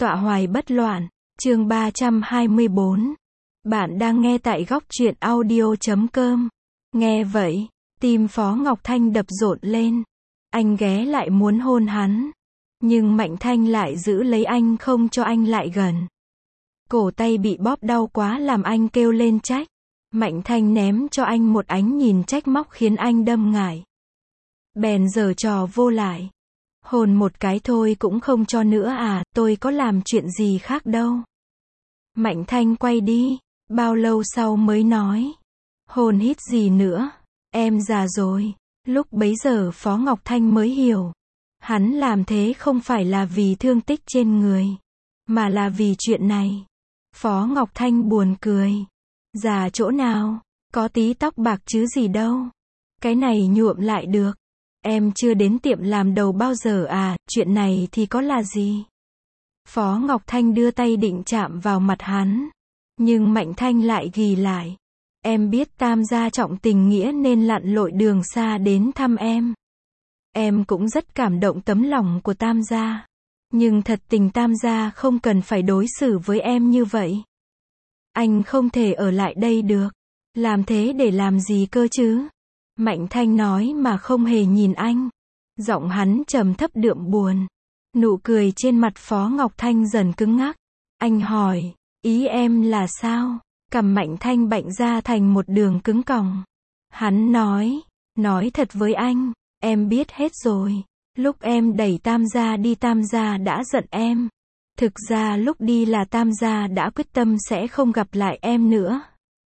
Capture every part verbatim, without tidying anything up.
Tọa hoài bất loạn, chương ba trăm hai mươi bốn. Bạn đang nghe tại góc truyện audio chấm com. Nghe vậy, tim Phó Ngọc Thanh đập rộn lên. Anh ghé lại muốn hôn hắn. Nhưng Mạnh Thanh lại giữ lấy anh không cho anh lại gần. Cổ tay bị bóp đau quá làm anh kêu lên trách. Mạnh Thanh ném cho anh một ánh nhìn trách móc khiến anh đâm ngại. Bèn giở trò vô lại. Hôn một cái thôi cũng không cho nữa à, tôi có làm chuyện gì khác đâu. Mạnh Thanh quay đi, bao lâu sau mới nói. Hôn hít gì nữa, em già rồi. Lúc bấy giờ Phó Ngọc Thanh mới hiểu. Hắn làm thế không phải là vì thương tích trên người, mà là vì chuyện này. Phó Ngọc Thanh buồn cười. Già chỗ nào, có tí tóc bạc chứ gì đâu. Cái này nhuộm lại được. Em chưa đến tiệm làm đầu bao giờ à, chuyện này thì có là gì? Phó Ngọc Thanh đưa tay định chạm vào mặt hắn. Nhưng Mạnh Thanh lại ghì lại. Em biết Tam gia trọng tình nghĩa nên lặn lội đường xa đến thăm em. Em cũng rất cảm động tấm lòng của Tam gia. Nhưng thật tình Tam gia không cần phải đối xử với em như vậy. Anh không thể ở lại đây được. Làm thế để làm gì cơ chứ? Mạnh Thanh nói mà không hề nhìn anh. Giọng hắn trầm thấp đượm buồn. Nụ cười trên mặt Phó Ngọc Thanh dần cứng ngắc. Anh hỏi, ý em là sao? Cằm Mạnh Thanh bệnh ra thành một đường cứng còng. Hắn nói, nói thật với anh, em biết hết rồi. Lúc em đẩy Tam gia đi Tam gia đã giận em. Thực ra lúc đi là Tam gia đã quyết tâm sẽ không gặp lại em nữa.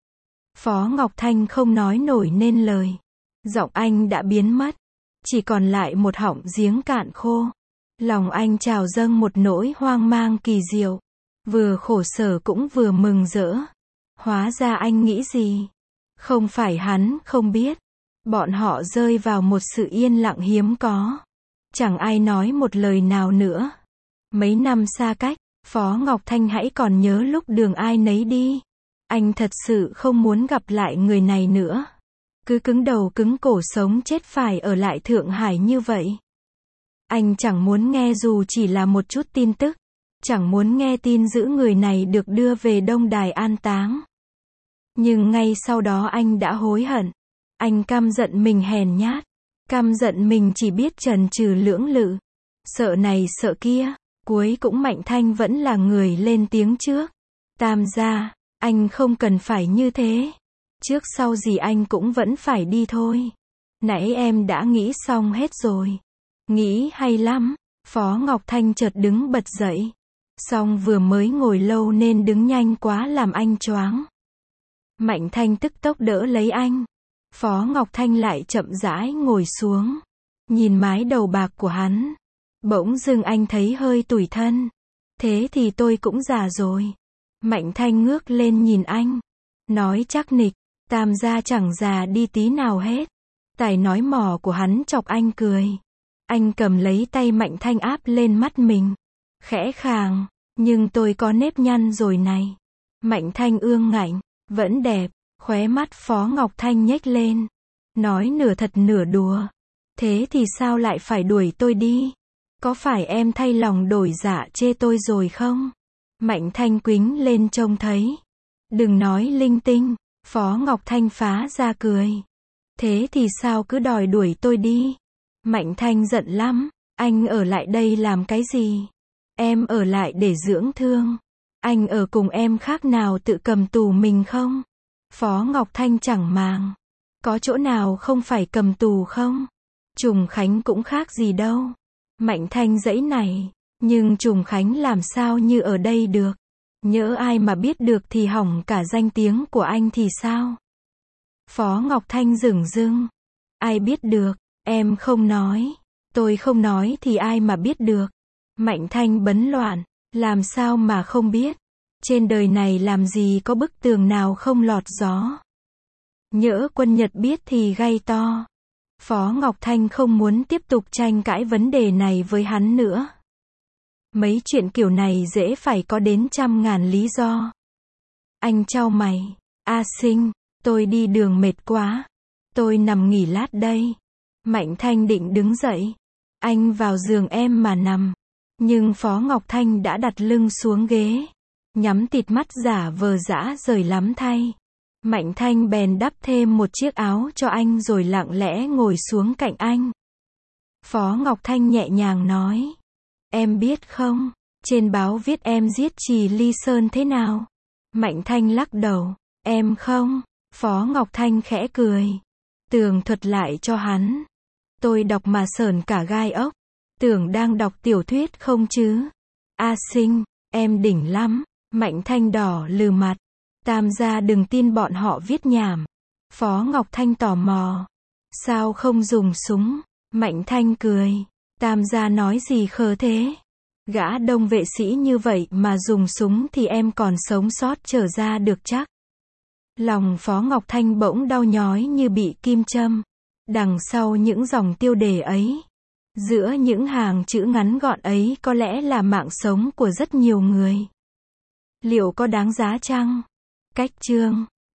Phó Ngọc Thanh không nói nổi nên lời. Giọng anh đã biến mất. Chỉ còn lại một họng giếng cạn khô. Lòng anh trào dâng một nỗi hoang mang kỳ diệu. Vừa khổ sở cũng vừa mừng rỡ. Hóa ra anh nghĩ gì? Không phải hắn không biết. Bọn họ rơi vào một sự yên lặng hiếm có. Chẳng ai nói một lời nào nữa. Mấy năm xa cách, Phó Ngọc Thanh hãy còn nhớ lúc đường ai nấy đi. Anh thật sự không muốn gặp lại người này nữa. Cứ cứng đầu cứng cổ sống chết phải ở lại Thượng Hải như vậy. Anh chẳng muốn nghe dù chỉ là một chút tin tức. Chẳng muốn nghe tin giữ người này được đưa về Đông Đài an táng. Nhưng ngay sau đó anh đã hối hận. Anh căm giận mình hèn nhát. Căm giận mình chỉ biết chần chừ lưỡng lự. Sợ này sợ kia. Cuối cũng Mạnh Thanh vẫn là người lên tiếng trước. Tam gia, anh không cần phải như thế. Trước sau gì anh cũng vẫn phải đi thôi. Nãy em đã nghĩ xong hết rồi. Nghĩ hay lắm. Phó Ngọc Thanh chợt đứng bật dậy. Xong vừa mới ngồi lâu nên đứng nhanh quá làm anh choáng. Mạnh Thanh tức tốc đỡ lấy anh. Phó Ngọc Thanh lại chậm rãi ngồi xuống. Nhìn mái đầu bạc của hắn. Bỗng dưng anh thấy hơi tủi thân. Thế thì tôi cũng già rồi. Mạnh Thanh ngước lên nhìn anh. Nói chắc nịch. Tam gia chẳng già đi tí nào hết. Tài nói mò của hắn chọc anh cười. Anh cầm lấy tay Mạnh Thanh áp lên mắt mình. Khẽ khàng. Nhưng tôi có nếp nhăn rồi này. Mạnh Thanh ương ngạnh. Vẫn đẹp. Khóe mắt Phó Ngọc Thanh nhếch lên. Nói nửa thật nửa đùa. Thế thì sao lại phải đuổi tôi đi? Có phải em thay lòng đổi dạ chê tôi rồi không? Mạnh Thanh quính lên trông thấy. Đừng nói linh tinh. Phó Ngọc Thanh phá ra cười. Thế thì sao cứ đòi đuổi tôi đi? Mạnh Thanh giận lắm. Anh ở lại đây làm cái gì? Em ở lại để dưỡng thương. Anh ở cùng em khác nào tự cầm tù mình không? Phó Ngọc Thanh chẳng màng. Có chỗ nào không phải cầm tù không? Trùng Khánh cũng khác gì đâu. Mạnh Thanh giãy này. Nhưng Trùng Khánh làm sao như ở đây được? Nhỡ ai mà biết được thì hỏng cả danh tiếng của anh thì sao? Phó Ngọc Thanh dửng dưng. Ai biết được, em không nói. Tôi không nói thì ai mà biết được? Mạnh Thanh bấn loạn. Làm sao mà không biết? Trên đời này làm gì có bức tường nào không lọt gió? Nhỡ Quân Nhật biết thì gay to. Phó Ngọc Thanh không muốn tiếp tục tranh cãi vấn đề này với hắn nữa. Mấy chuyện kiểu này dễ phải có đến trăm ngàn lý do. Anh chau mày. A Sinh, tôi đi đường mệt quá. Tôi nằm nghỉ lát đây. Mạnh Thanh định đứng dậy. Anh vào giường em mà nằm. Nhưng Phó Ngọc Thanh đã đặt lưng xuống ghế, nhắm tịt mắt giả vờ dã rời lắm thay. Mạnh Thanh bèn đắp thêm một chiếc áo cho anh rồi lặng lẽ ngồi xuống cạnh anh. Phó Ngọc Thanh nhẹ nhàng nói. Em biết không, trên báo viết em giết Trì Ly Sơn thế nào? Mạnh Thanh lắc đầu. Em không. Phó Ngọc Thanh khẽ cười. Tường thuật lại cho hắn. Tôi đọc mà sởn cả gai ốc. Tưởng đang đọc tiểu thuyết không chứ? A Sinh, em đỉnh lắm. Mạnh Thanh đỏ lừ mặt. Tam gia đừng tin bọn họ viết nhảm. Phó Ngọc Thanh tò mò. Sao không dùng súng? Mạnh Thanh cười. Tam gia nói gì khờ thế? Gã đông vệ sĩ như vậy mà dùng súng thì em còn sống sót trở ra được chắc. Lòng Phó Ngọc Thanh bỗng đau nhói như bị kim châm. Đằng sau những dòng tiêu đề ấy, giữa những hàng chữ ngắn gọn ấy có lẽ là mạng sống của rất nhiều người. Liệu có đáng giá chăng? Cách chương